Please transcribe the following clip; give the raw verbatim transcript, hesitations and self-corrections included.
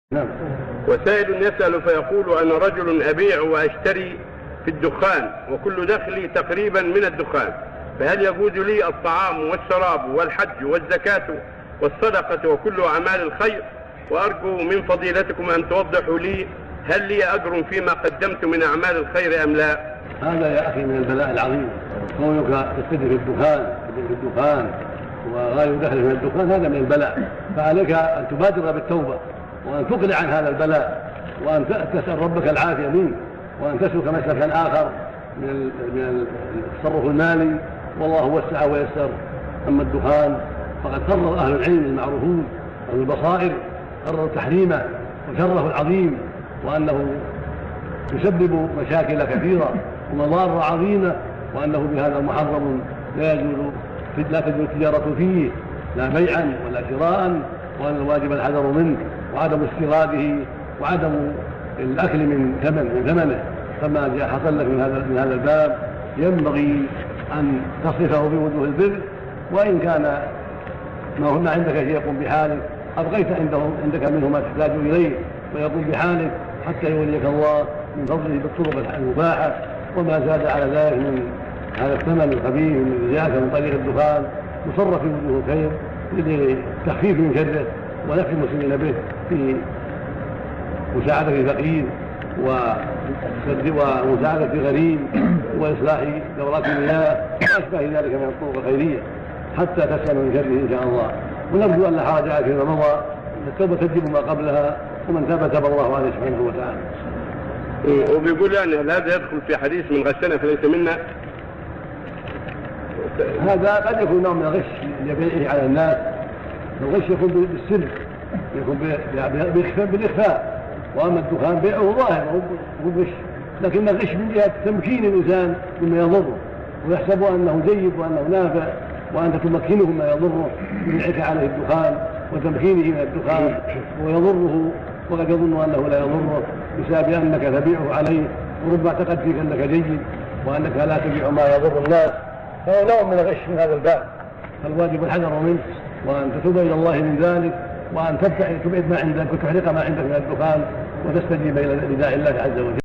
نعم. وسائل يسأل فيقول أنا رجل أبيع وأشتري في الدخان وكل دخلي تقريبا من الدخان، فهل يجوز لي الطعام والشراب والحج والزكاة والصدقة وكل أعمال الخير؟ وأرجو من فضيلتكم أن توضحوا لي هل لي أجر فيما قدمت من أعمال الخير أم لا؟ هذا يا أخي من البلاء العظيم، كونك تستدر في الدخان في الدخان وغير دخل من الدخان، هذا من البلاء، فعليك أن تبادر بالتوبة وأن تقلع عن هذا البلاء وأن تسأل ربك العافية منه وأن تسلك مسلكا آخر من من التصرف المالي، والله وسع ويسر. أما الدخان فقد قرر أهل العلم المعروفون أهل البصائر قرروا تحريمه وشره العظيم، وأنه يسبب مشاكل كثيرة ومضار عظيمة، وأنه بهذا محرم لا يجوز لا تجوز التجارة فيه لا بيعا ولا شراء، وأن الواجب الحذر منه وعدم استيراده وعدم الأكل من ثمن من ثمنه. فما جاء حصل لك من هذا من هذا الباب ينبغي أن تصرفه بوجوه البر، وإن كان ما هنا عندك شيء يقوم بحالك أبقيت عنده عندك منه ما تحتاج إليه ويقوم بحالك حتى يوليك الله من فضله بالطرق المباحة. وما زاد على ذلك من هذا الثمن الخبيث من زيادة من طريق الدخان مصرف في وجوه الخير لتخفيف من شره ونفع المسلمين به في مساعدة الفقير ومساعدة الغريم وإصلاح دورات المياه وأشباه ذلك من الطرق الخيرية حتى تسلم من شره إن شاء الله. ونرجو أن لا حرج على فيما مضى، التوبة تجب ما قبلها، ومن تاب تاب الله عليه سبحانه وتعالى. وبيقول يعني هل هذا يدخل في حديث من غشنا فليس منا؟ هذا قد يكون نوع من الغش لبيعه على الناس، الغش يكون بالسر يكون بالإخفاء، وأما الدخان بيعه ظاهر هو الغش، لكن الغش من جهة تمكين الإنسان مما يضره ويحسب أنه جيد وأنه نافع وأنت تمكنه مما يضره ببيعك عليه الدخان وتمكينه من الدخان ويضره وقد يظن أنه لا يضره بسبب أنك تبيعه عليه، وربما اعتقد فيك أنك جيد وأنك لا تبيع ما يضر الناس، فهو نوع من الغش من هذا الباب. فالواجب الحذر منه وأن تتوب إلى الله من ذلك، وأن تبعد ما عندك وتحرق ما عندك من الدخان وتستجيب إلى نداء الله عز وجل.